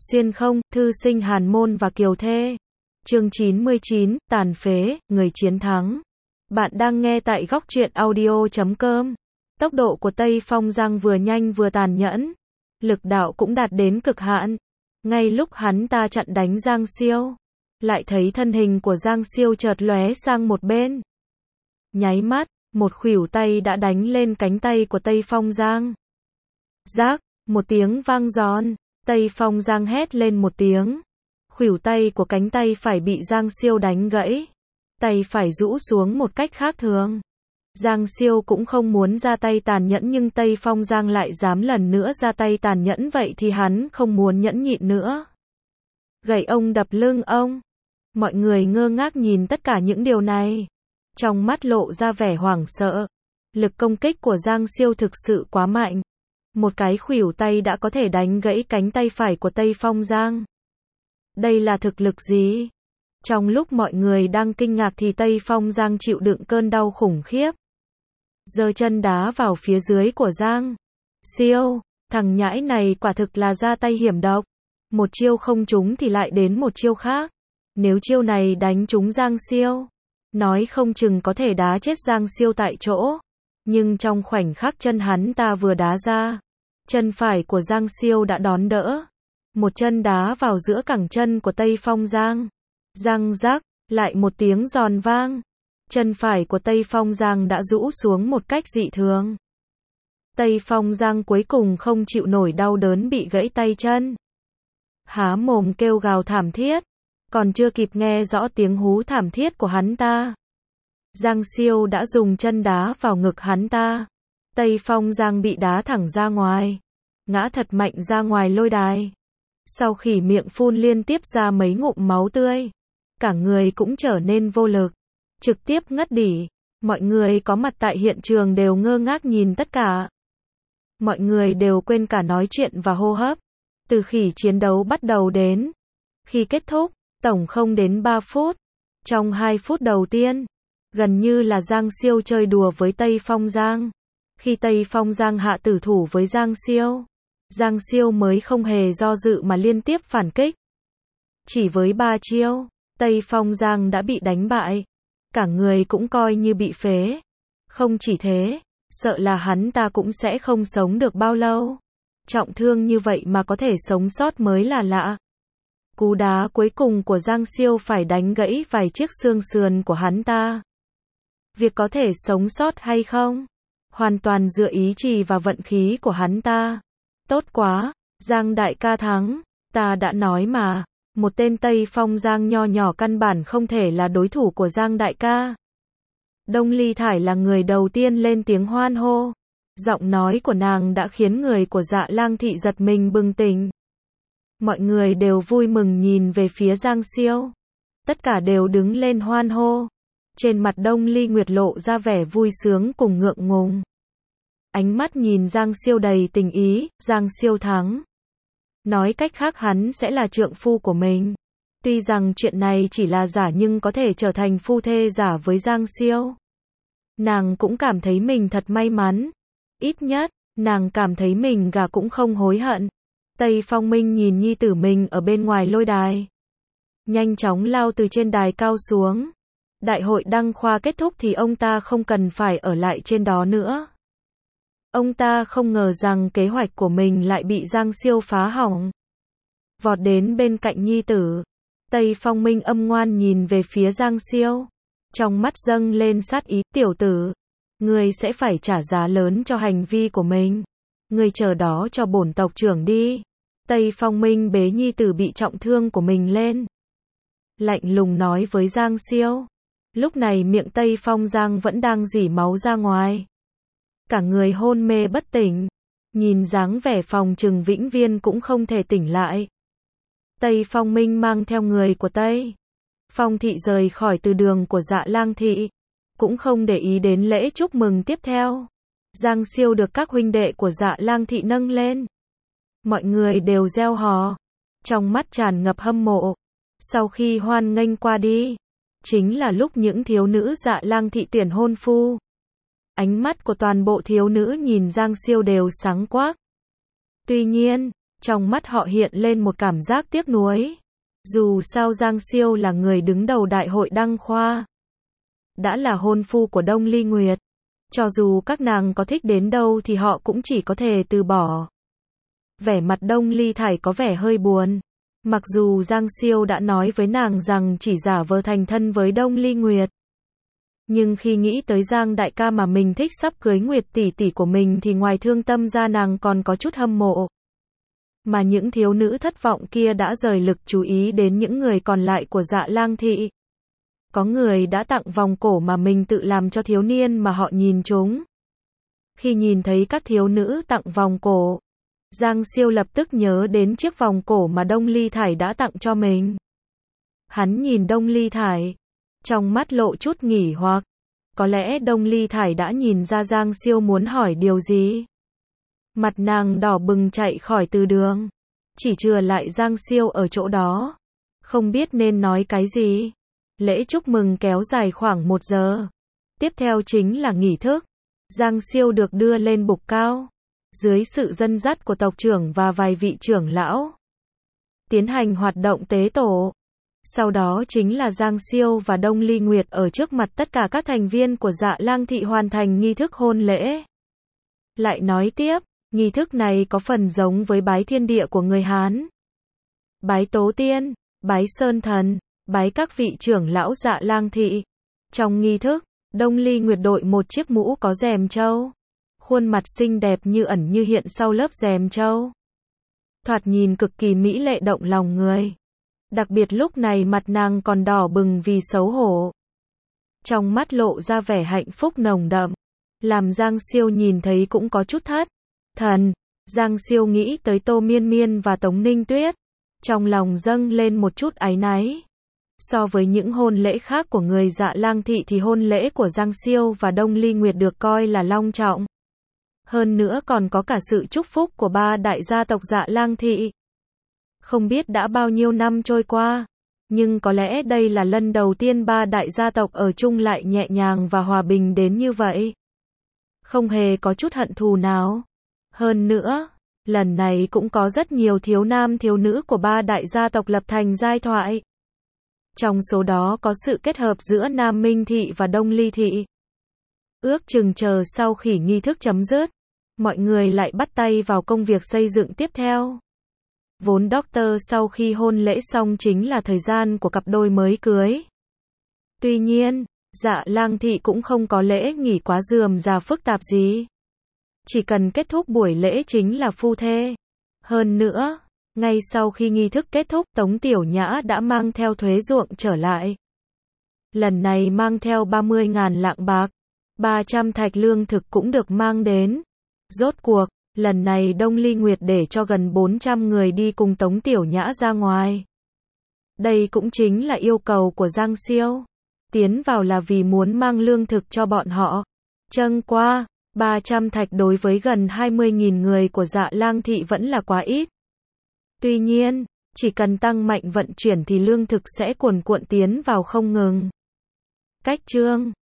Xuyên không, thư sinh hàn môn và kiều thê. Chương 99, tàn phế, người chiến thắng. Bạn đang nghe tại góc truyện audio.com. Tốc độ của Tây Phong Giang vừa nhanh vừa tàn nhẫn. Lực đạo cũng đạt đến cực hạn. Ngay lúc hắn ta chặn đánh Giang Siêu, lại thấy thân hình của Giang Siêu chợt lóe sang một bên. Nháy mắt, một khuỷu tay đã đánh lên cánh tay của Tây Phong Giang. Rác, một tiếng vang giòn, Tây Phong Giang hét lên một tiếng. Khuỷu tay của cánh tay phải bị Giang Siêu đánh gãy. Tay phải rũ xuống một cách khác thường. Giang Siêu cũng không muốn ra tay tàn nhẫn nhưng Tây Phong Giang lại dám lần nữa ra tay tàn nhẫn, vậy thì hắn không muốn nhẫn nhịn nữa. Gậy ông đập lưng ông. Mọi người ngơ ngác nhìn tất cả những điều này. Trong mắt lộ ra vẻ hoảng sợ. Lực công kích của Giang Siêu thực sự quá mạnh. Một cái khuỷu tay đã có thể đánh gãy cánh tay phải của Tây Phong Giang. Đây là thực lực gì? Trong lúc mọi người đang kinh ngạc thì Tây Phong Giang chịu đựng cơn đau khủng khiếp. Giơ chân đá vào phía dưới của Giang Siêu. Thằng nhãi này quả thực là ra tay hiểm độc. Một chiêu không trúng thì lại đến một chiêu khác. Nếu chiêu này đánh trúng Giang Siêu, nói không chừng có thể đá chết Giang Siêu tại chỗ. Nhưng trong khoảnh khắc chân hắn ta vừa đá ra, chân phải của Giang Siêu đã đón đỡ. Một chân đá vào giữa cẳng chân của Tây Phong Giang. Răng rắc, lại một tiếng giòn vang. Chân phải của Tây Phong Giang đã rũ xuống một cách dị thường. Tây Phong Giang cuối cùng không chịu nổi đau đớn bị gãy tay chân. Há mồm kêu gào thảm thiết. Còn chưa kịp nghe rõ tiếng hú thảm thiết của hắn ta, Giang Siêu đã dùng chân đá vào ngực hắn ta. Tây Phong Giang bị đá thẳng ra ngoài, ngã thật mạnh ra ngoài lôi đài. Sau khi miệng phun liên tiếp ra mấy ngụm máu tươi, cả người cũng trở nên vô lực, trực tiếp ngất đỉ. Mọi người có mặt tại hiện trường đều ngơ ngác nhìn tất cả. Mọi người đều quên cả nói chuyện và hô hấp. Từ khi chiến đấu bắt đầu đến khi kết thúc, tổng không đến 3 phút. Trong 2 phút đầu tiên, gần như là Giang Siêu chơi đùa với Tây Phong Giang. Khi Tây Phong Giang hạ tử thủ với Giang Siêu mới không hề do dự mà liên tiếp phản kích. Chỉ với 3 chiêu, Tây Phong Giang đã bị đánh bại. Cả người cũng coi như bị phế. Không chỉ thế, sợ là hắn ta cũng sẽ không sống được bao lâu. Trọng thương như vậy mà có thể sống sót mới là lạ. Cú đá cuối cùng của Giang Siêu phải đánh gãy vài chiếc xương sườn của hắn ta. Việc có thể sống sót hay không, hoàn toàn dựa ý chí và vận khí của hắn ta. Tốt quá, Giang đại ca thắng, ta đã nói mà, một tên Tây Phong Giang nho nhỏ căn bản không thể là đối thủ của Giang đại ca. Đông Ly Thải là người đầu tiên lên tiếng hoan hô. Giọng nói của nàng đã khiến người của Dạ Lang thị giật mình bừng tỉnh. Mọi người đều vui mừng nhìn về phía Giang Siêu. Tất cả đều đứng lên hoan hô. Trên mặt Đông Ly Nguyệt lộ ra vẻ vui sướng cùng ngượng ngùng. Ánh mắt nhìn Giang Siêu đầy tình ý. Giang Siêu thắng. Nói cách khác hắn sẽ là trượng phu của mình. Tuy rằng chuyện này chỉ là giả nhưng có thể trở thành phu thê giả với Giang Siêu. Nàng cũng cảm thấy mình thật may mắn. Ít nhất, nàng cảm thấy mình gả cũng không hối hận. Tây Phong Minh nhìn nhi tử mình ở bên ngoài lôi đài. Nhanh chóng lao từ trên đài cao xuống. Đại hội đăng khoa kết thúc thì ông ta không cần phải ở lại trên đó nữa. Ông ta không ngờ rằng kế hoạch của mình lại bị Giang Siêu phá hỏng. Vọt đến bên cạnh nhi tử. Tây Phong Minh âm ngoan nhìn về phía Giang Siêu. Trong mắt dâng lên sát ý, tiểu tử. Ngươi sẽ phải trả giá lớn cho hành vi của mình. Ngươi chờ đó cho bổn tộc trưởng đi. Tây Phong Minh bế nhi tử bị trọng thương của mình lên. Lạnh lùng nói với Giang Siêu. Lúc này miệng Tây Phong Giang vẫn đang rỉ máu ra ngoài. Cả người hôn mê bất tỉnh. Nhìn dáng vẻ phòng trừng vĩnh viên cũng không thể tỉnh lại. Tây Phong Minh mang theo người của Tây Phong thị rời khỏi từ đường của Dạ Lang thị. Cũng không để ý đến lễ chúc mừng tiếp theo. Giang Siêu được các huynh đệ của Dạ Lang thị nâng lên. Mọi người đều reo hò. Trong mắt tràn ngập hâm mộ. Sau khi hoan nghênh qua đi, chính là lúc những thiếu nữ Dạ Lang thị tuyển hôn phu. Ánh mắt của toàn bộ thiếu nữ nhìn Giang Siêu đều sáng quắc. Tuy nhiên, Trong mắt họ hiện lên một cảm giác tiếc nuối. Dù sao Giang Siêu là người đứng đầu đại hội đăng khoa, đã là hôn phu của Đông Ly Nguyệt. Cho dù các nàng có thích đến đâu thì họ cũng chỉ có thể từ bỏ. Vẻ mặt Đông Ly Thải có vẻ hơi buồn. Mặc dù Giang Siêu đã nói với nàng rằng chỉ giả vờ thành thân với Đông Ly Nguyệt, nhưng khi nghĩ tới Giang đại ca mà mình thích sắp cưới Nguyệt tỷ tỷ của mình thì ngoài thương tâm ra nàng còn có chút hâm mộ. Mà những thiếu nữ thất vọng kia đã rời lực chú ý đến những người còn lại của Dạ Lang thị. Có người đã tặng vòng cổ mà mình tự làm cho thiếu niên mà họ nhìn chúng. Khi nhìn thấy các thiếu nữ tặng vòng cổ, Giang Siêu lập tức nhớ đến chiếc vòng cổ mà Đông Ly Thải đã tặng cho mình. Hắn nhìn Đông Ly Thải, trong mắt lộ chút nghỉ hoặc. Có lẽ Đông Ly Thải đã nhìn ra Giang Siêu muốn hỏi điều gì. Mặt nàng đỏ bừng chạy khỏi từ đường, chỉ chừa lại Giang Siêu ở chỗ đó, không biết nên nói cái gì. Lễ chúc mừng kéo dài khoảng 1 giờ. Tiếp theo chính là nghi thức. Giang Siêu được đưa lên bục cao, dưới sự dẫn dắt của tộc trưởng và vài vị trưởng lão, tiến hành hoạt động tế tổ. Sau đó chính là Giang Siêu và Đông Ly Nguyệt ở trước mặt tất cả các thành viên của Dạ Lang thị hoàn thành nghi thức hôn lễ. Lại nói tiếp, nghi thức này có phần giống với bái thiên địa của người Hán. Bái tổ tiên, bái sơn thần, bái các vị trưởng lão Dạ Lang thị. Trong nghi thức, Đông Ly Nguyệt đội một chiếc mũ có rèm trâu. Khuôn mặt xinh đẹp như ẩn như hiện sau lớp rèm trâu. Thoạt nhìn cực kỳ mỹ lệ động lòng người. Đặc biệt lúc này mặt nàng còn đỏ bừng vì xấu hổ. Trong mắt lộ ra vẻ hạnh phúc nồng đậm. Làm Giang Siêu nhìn thấy cũng có chút thất thần. Giang Siêu nghĩ tới Tô Miên Miên và Tống Ninh Tuyết. Trong lòng dâng lên một chút áy náy. So với những hôn lễ khác của người Dạ Lang thị thì hôn lễ của Giang Siêu và Đông Ly Nguyệt được coi là long trọng. Hơn nữa còn có cả sự chúc phúc của 3 đại gia tộc Dạ Lang thị. Không biết đã bao nhiêu năm trôi qua, nhưng có lẽ đây là lần đầu tiên 3 đại gia tộc ở chung lại nhẹ nhàng và hòa bình đến như vậy. Không hề có chút hận thù nào. Hơn nữa, lần này cũng có rất nhiều thiếu nam thiếu nữ của 3 đại gia tộc lập thành giai thoại. Trong số đó có sự kết hợp giữa Nam Minh thị và Đông Ly thị. Ước chừng chờ sau khi nghi thức chấm dứt, mọi người lại bắt tay vào công việc xây dựng tiếp theo. Vốn Doctor sau khi hôn lễ xong chính là thời gian của cặp đôi mới cưới. Tuy nhiên, Dạ Lang thị cũng không có lễ nghỉ quá rườm rà phức tạp gì. Chỉ cần kết thúc buổi lễ chính là phu thê. Hơn nữa, ngay sau khi nghi thức kết thúc, Tống Tiểu Nhã đã mang theo thuế ruộng trở lại. Lần này mang theo 30.000 lạng bạc, 300 thạch lương thực cũng được mang đến. Rốt cuộc, lần này Đông Ly Nguyệt để cho gần 400 người đi cùng Tống Tiểu Nhã ra ngoài. Đây cũng chính là yêu cầu của Giang Siêu. Tiến vào là vì muốn mang lương thực cho bọn họ. Châng qua, 300 thạch đối với gần 20.000 người của Dạ Lang thị vẫn là quá ít. Tuy nhiên, chỉ cần tăng mạnh vận chuyển thì lương thực sẽ cuồn cuộn tiến vào không ngừng. Cách chương